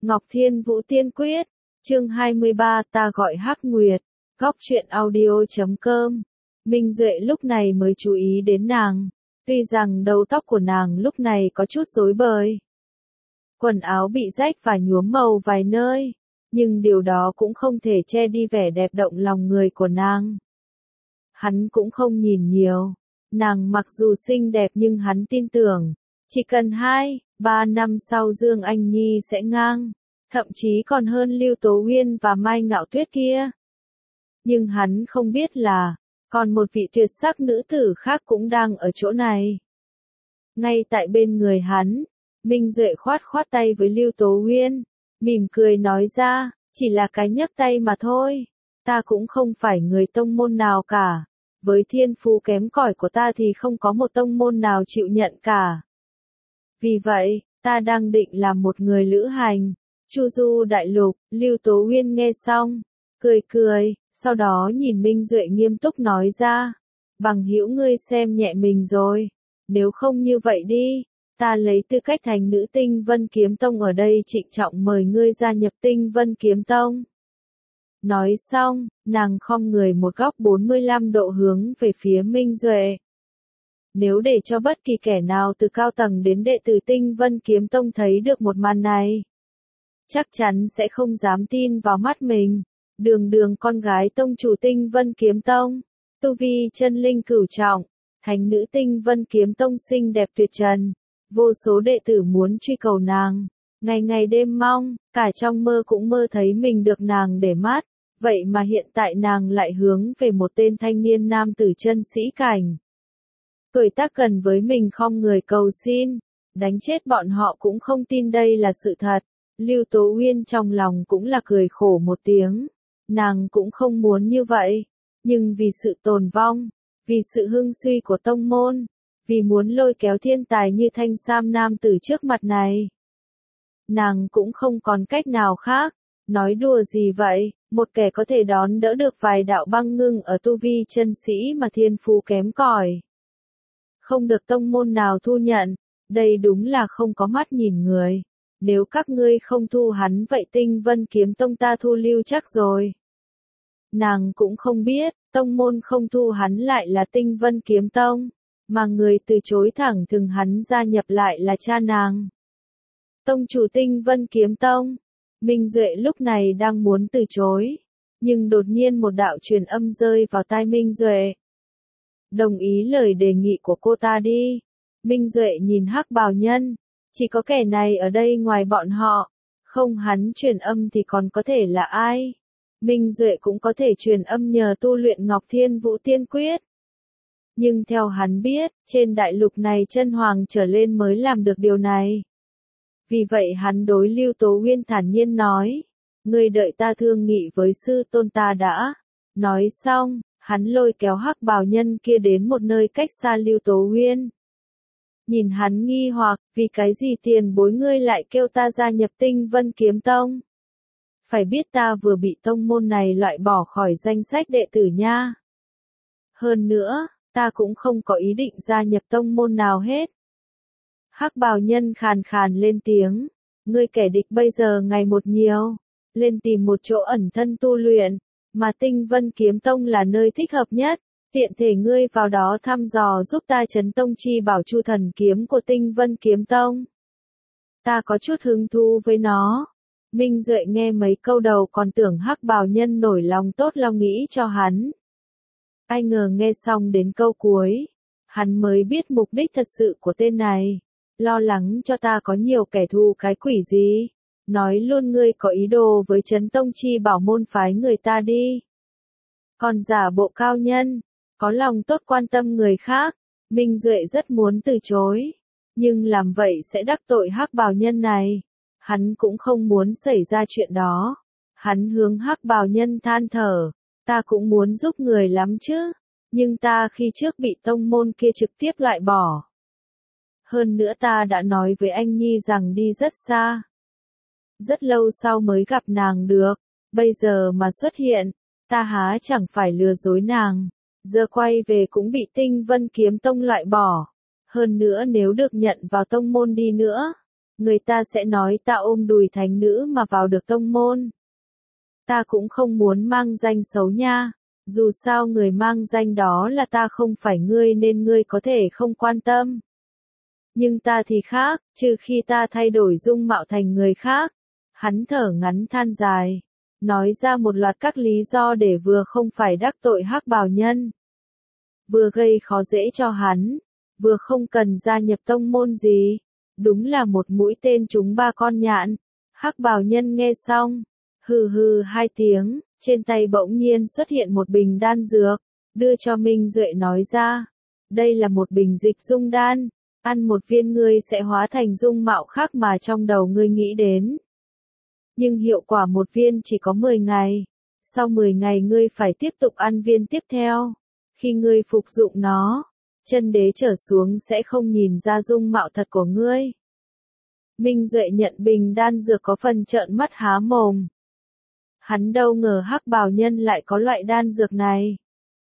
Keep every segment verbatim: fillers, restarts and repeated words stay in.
Ngọc Thiên Vũ Tiên Quyết, chương hai mươi ba ta gọi Hắc Nguyệt, góc truyện audio chấm com. Minh Duệ lúc này mới chú ý đến nàng, tuy rằng đầu tóc của nàng lúc này có chút rối bời. Quần áo bị rách và nhuốm màu vài nơi, nhưng điều đó cũng không thể che đi vẻ đẹp động lòng người của nàng. Hắn cũng không nhìn nhiều, nàng mặc dù xinh đẹp nhưng hắn tin tưởng, chỉ cần hai, ba năm sau Dương Anh Nhi sẽ ngang, thậm chí còn hơn Lưu Tố Uyên và Mai Ngạo Tuyết kia. Nhưng hắn không biết là, còn một vị tuyệt sắc nữ tử khác cũng đang ở chỗ này. Ngay tại bên người hắn, Minh Duệ khoát khoát tay với Lưu Tố Uyên, mỉm cười nói ra, chỉ là cái nhấc tay mà thôi, ta cũng không phải người tông môn nào cả, với thiên phú kém cỏi của ta thì không có một tông môn nào chịu nhận cả. Vì vậy, ta đang định làm một người lữ hành, chu du đại lục. Lưu Tố Uyên nghe xong, cười cười, sau đó nhìn Minh Duệ nghiêm túc nói ra, bằng hữu ngươi xem nhẹ mình rồi, nếu không như vậy đi, ta lấy tư cách thành nữ Tinh Vân Kiếm Tông ở đây trịnh trọng mời ngươi gia nhập Tinh Vân Kiếm Tông. Nói xong, nàng khom người một góc bốn mươi lăm độ hướng về phía Minh Duệ. Nếu để cho bất kỳ kẻ nào từ cao tầng đến đệ tử Tinh Vân Kiếm Tông thấy được một màn này, chắc chắn sẽ không dám tin vào mắt mình. Đường đường con gái tông chủ Tinh Vân Kiếm Tông, tu vi chân linh cửu trọng, thánh nữ Tinh Vân Kiếm Tông xinh đẹp tuyệt trần, vô số đệ tử muốn truy cầu nàng, ngày ngày đêm mong, cả trong mơ cũng mơ thấy mình được nàng để mắt, vậy mà hiện tại nàng lại hướng về một tên thanh niên nam tử chân sĩ cảnh. Tuổi tác gần với mình khom người cầu xin, đánh chết bọn họ cũng không tin đây là sự thật. Lưu Tố Uyên trong lòng cũng là cười khổ một tiếng, nàng cũng không muốn như vậy, nhưng vì sự tồn vong, vì sự hưng suy của tông môn, vì muốn lôi kéo thiên tài như Thanh Sam nam tử trước mặt này, nàng cũng không còn cách nào khác. Nói đùa gì vậy, một kẻ có thể đón đỡ được vài đạo băng ngưng ở tu vi chân sĩ mà thiên phú kém cỏi, không được tông môn nào thu nhận, đây đúng là không có mắt nhìn người. Nếu các ngươi không thu hắn vậy Tinh Vân Kiếm Tông ta thu lưu chắc rồi. Nàng cũng không biết, tông môn không thu hắn lại là Tinh Vân Kiếm Tông, mà người từ chối thẳng thừng hắn gia nhập lại là cha nàng. Tông chủ Tinh Vân Kiếm Tông, Minh Duệ lúc này đang muốn từ chối, nhưng đột nhiên một đạo truyền âm rơi vào tai Minh Duệ. Đồng ý lời đề nghị của cô ta đi. Minh Duệ nhìn Hắc Bào Nhân, chỉ có kẻ này ở đây ngoài bọn họ, không hắn truyền âm thì còn có thể là ai? Minh Duệ cũng có thể truyền âm nhờ tu luyện Ngọc Thiên Vũ Tiên Quyết. Nhưng theo hắn biết, trên đại lục này chân hoàng trở lên mới làm được điều này. Vì vậy hắn đối Lưu Tố Uyên thản nhiên nói, ngươi đợi ta thương nghị với sư tôn ta đã. Nói xong, hắn lôi kéo Hắc Bào Nhân kia đến một nơi cách xa Lưu Tố Uyên. Nhìn hắn nghi hoặc, vì cái gì tiền bối ngươi lại kêu ta gia nhập Tinh Vân Kiếm Tông? Phải biết ta vừa bị tông môn này loại bỏ khỏi danh sách đệ tử nha. Hơn nữa, ta cũng không có ý định gia nhập tông môn nào hết. Hắc Bào Nhân khàn khàn lên tiếng, ngươi kẻ địch bây giờ ngày một nhiều, lên tìm một chỗ ẩn thân tu luyện, mà Tinh Vân Kiếm Tông là nơi thích hợp nhất. Tiện thể ngươi vào đó thăm dò giúp ta chấn tông chi bảo Chu Thần Kiếm của Tinh Vân Kiếm Tông. Ta có chút hứng thú với nó. Minh Duệ nghe mấy câu đầu còn tưởng Hắc Bào Nhân nổi lòng tốt lòng nghĩ cho hắn. Ai ngờ nghe xong đến câu cuối, hắn mới biết mục đích thật sự của tên này. Lo lắng cho ta có nhiều kẻ thù cái quỷ gì. Nói luôn ngươi có ý đồ với chấn tông chi bảo môn phái người ta đi. Còn giả bộ cao nhân, có lòng tốt quan tâm người khác, Minh Duệ rất muốn từ chối, nhưng làm vậy sẽ đắc tội Hắc Bào Nhân này, hắn cũng không muốn xảy ra chuyện đó. Hắn hướng Hắc Bào Nhân than thở, ta cũng muốn giúp người lắm chứ, nhưng ta khi trước bị tông môn kia trực tiếp loại bỏ. Hơn nữa ta đã nói với anh Nhi rằng đi rất xa, rất lâu sau mới gặp nàng được, bây giờ mà xuất hiện, ta há chẳng phải lừa dối nàng. Giờ quay về cũng bị Tinh Vân Kiếm Tông loại bỏ. Hơn nữa nếu được nhận vào tông môn đi nữa, người ta sẽ nói ta ôm đùi thánh nữ mà vào được tông môn. Ta cũng không muốn mang danh xấu nha, dù sao người mang danh đó là ta không phải ngươi nên ngươi có thể không quan tâm. Nhưng ta thì khác, trừ khi ta thay đổi dung mạo thành người khác. Hắn thở ngắn than dài, nói ra một loạt các lý do để vừa không phải đắc tội Hắc Bào Nhân, vừa gây khó dễ cho hắn, vừa không cần gia nhập tông môn gì. Đúng là một mũi tên trúng ba con nhạn. Hắc Bào Nhân nghe xong, hừ hừ hai tiếng, trên tay bỗng nhiên xuất hiện một bình đan dược, đưa cho Minh Duệ nói ra, đây là một bình dịch dung đan, ăn một viên ngươi sẽ hóa thành dung mạo khác mà trong đầu ngươi nghĩ đến. Nhưng hiệu quả một viên chỉ có mười ngày, sau mười ngày ngươi phải tiếp tục ăn viên tiếp theo. Khi ngươi phục dụng nó, chân đế trở xuống sẽ không nhìn ra dung mạo thật của ngươi. Minh Duệ nhận bình đan dược có phần trợn mắt há mồm. Hắn đâu ngờ Hắc Bào Nhân lại có loại đan dược này.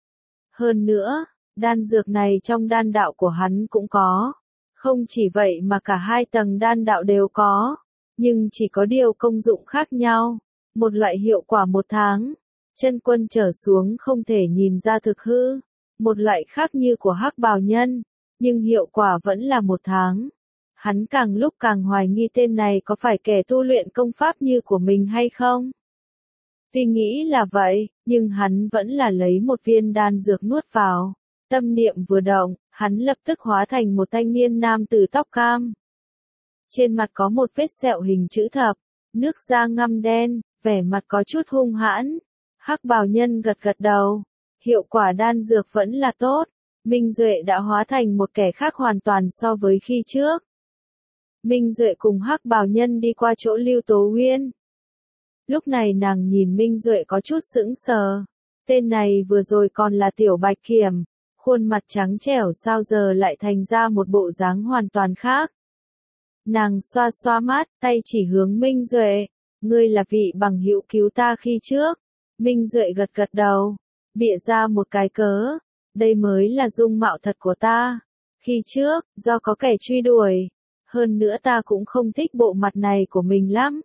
Hơn nữa, đan dược này trong đan đạo của hắn cũng có. Không chỉ vậy mà cả hai tầng đan đạo đều có. Nhưng chỉ có điều công dụng khác nhau. Một loại hiệu quả một tháng. Chân quân trở xuống không thể nhìn ra thực hư. Một loại khác như của Hắc Bào Nhân. Nhưng hiệu quả vẫn là một tháng. Hắn càng lúc càng hoài nghi tên này có phải kẻ tu luyện công pháp như của mình hay không. Tuy nghĩ là vậy, nhưng hắn vẫn là lấy một viên đan dược nuốt vào. Tâm niệm vừa động, hắn lập tức hóa thành một thanh niên nam tử tóc cam. Trên mặt có một vết sẹo hình chữ thập, nước da ngăm đen, vẻ mặt có chút hung hãn. Hắc Bào Nhân gật gật đầu, hiệu quả đan dược vẫn là tốt. Minh Duệ đã hóa thành một kẻ khác hoàn toàn so với khi trước. Minh Duệ cùng Hắc Bào Nhân đi qua chỗ Lưu Tố Uyên. Lúc này nàng nhìn Minh Duệ có chút sững sờ. Tên này vừa rồi còn là tiểu bạch kiểm, khuôn mặt trắng trẻo sao giờ lại thành ra một bộ dáng hoàn toàn khác. Nàng xoa xoa mắt, tay chỉ hướng Minh Duệ, ngươi là vị bằng hữu cứu ta khi trước. Minh Duệ gật gật đầu, bịa ra một cái cớ, đây mới là dung mạo thật của ta. Khi trước, do có kẻ truy đuổi, hơn nữa ta cũng không thích bộ mặt này của mình lắm.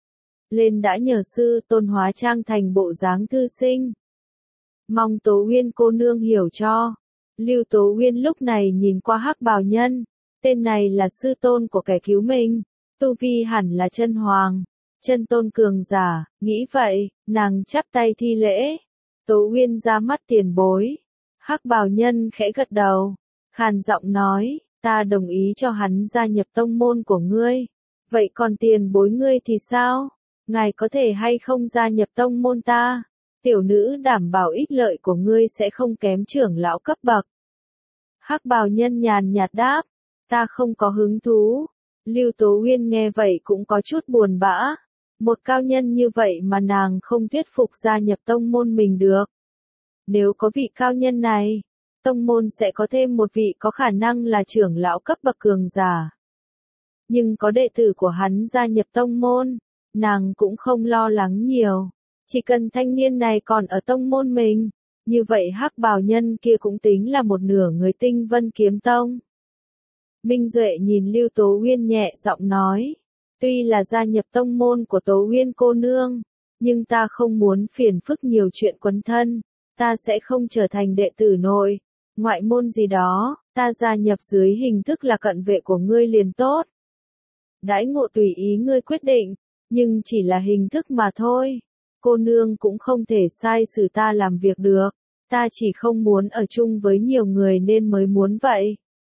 Lên đã nhờ sư tôn hóa trang thành bộ dáng thư sinh. Mong Tố Uyên cô nương hiểu cho. Lưu Tố Uyên lúc này nhìn qua Hắc Bào Nhân, tên này là sư tôn của kẻ cứu mình, tu vi hẳn là chân hoàng, chân tôn cường giả, nghĩ vậy, nàng chắp tay thi lễ. Tố Uyên ra mắt tiền bối. Hắc Bào Nhân khẽ gật đầu, khàn giọng nói, ta đồng ý cho hắn gia nhập tông môn của ngươi. Vậy còn tiền bối ngươi thì sao? Ngài có thể hay không gia nhập tông môn ta? Tiểu nữ đảm bảo ích lợi của ngươi sẽ không kém trưởng lão cấp bậc. Hắc Bào Nhân nhàn nhạt đáp, ta không có hứng thú. Lưu Tố Uyên nghe vậy cũng có chút buồn bã. Một cao nhân như vậy mà nàng không thuyết phục gia nhập tông môn mình được. Nếu có vị cao nhân này, tông môn sẽ có thêm một vị có khả năng là trưởng lão cấp bậc cường giả. Nhưng có đệ tử của hắn gia nhập tông môn, nàng cũng không lo lắng nhiều. Chỉ cần thanh niên này còn ở tông môn mình, như vậy Hắc Bào Nhân kia cũng tính là một nửa người Tinh Vân Kiếm Tông. Minh Duệ nhìn Lưu Tố Uyên nhẹ giọng nói, tuy là gia nhập tông môn của Tố Uyên cô nương, nhưng ta không muốn phiền phức nhiều chuyện quấn thân, ta sẽ không trở thành đệ tử nội, ngoại môn gì đó, ta gia nhập dưới hình thức là cận vệ của ngươi liền tốt. Đãi ngộ tùy ý ngươi quyết định, nhưng chỉ là hình thức mà thôi. Cô nương cũng không thể sai xử ta làm việc được, ta chỉ không muốn ở chung với nhiều người nên mới muốn vậy.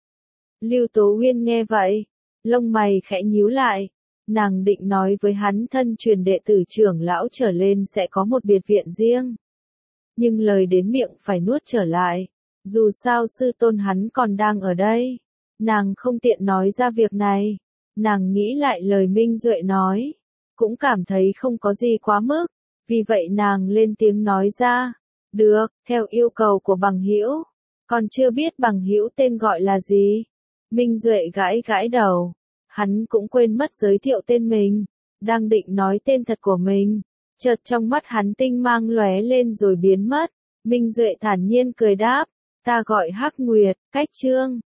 Lưu Tố Uyên nghe vậy, lông mày khẽ nhíu lại, nàng định nói với hắn thân truyền đệ tử trưởng lão trở lên sẽ có một biệt viện riêng. Nhưng lời đến miệng phải nuốt trở lại, dù sao sư tôn hắn còn đang ở đây, nàng không tiện nói ra việc này. Nàng nghĩ lại lời Minh Duệ nói, cũng cảm thấy không có gì quá mức, vì vậy nàng lên tiếng nói ra, được, theo yêu cầu của bằng hữu, còn chưa biết bằng hữu tên gọi là gì. Minh Duệ gãi gãi đầu, hắn cũng quên mất giới thiệu tên mình, đang định nói tên thật của mình, chợt trong mắt hắn tinh mang lóe lên rồi biến mất. Minh Duệ thản nhiên cười đáp, ta gọi Hắc Nguyệt, cách chương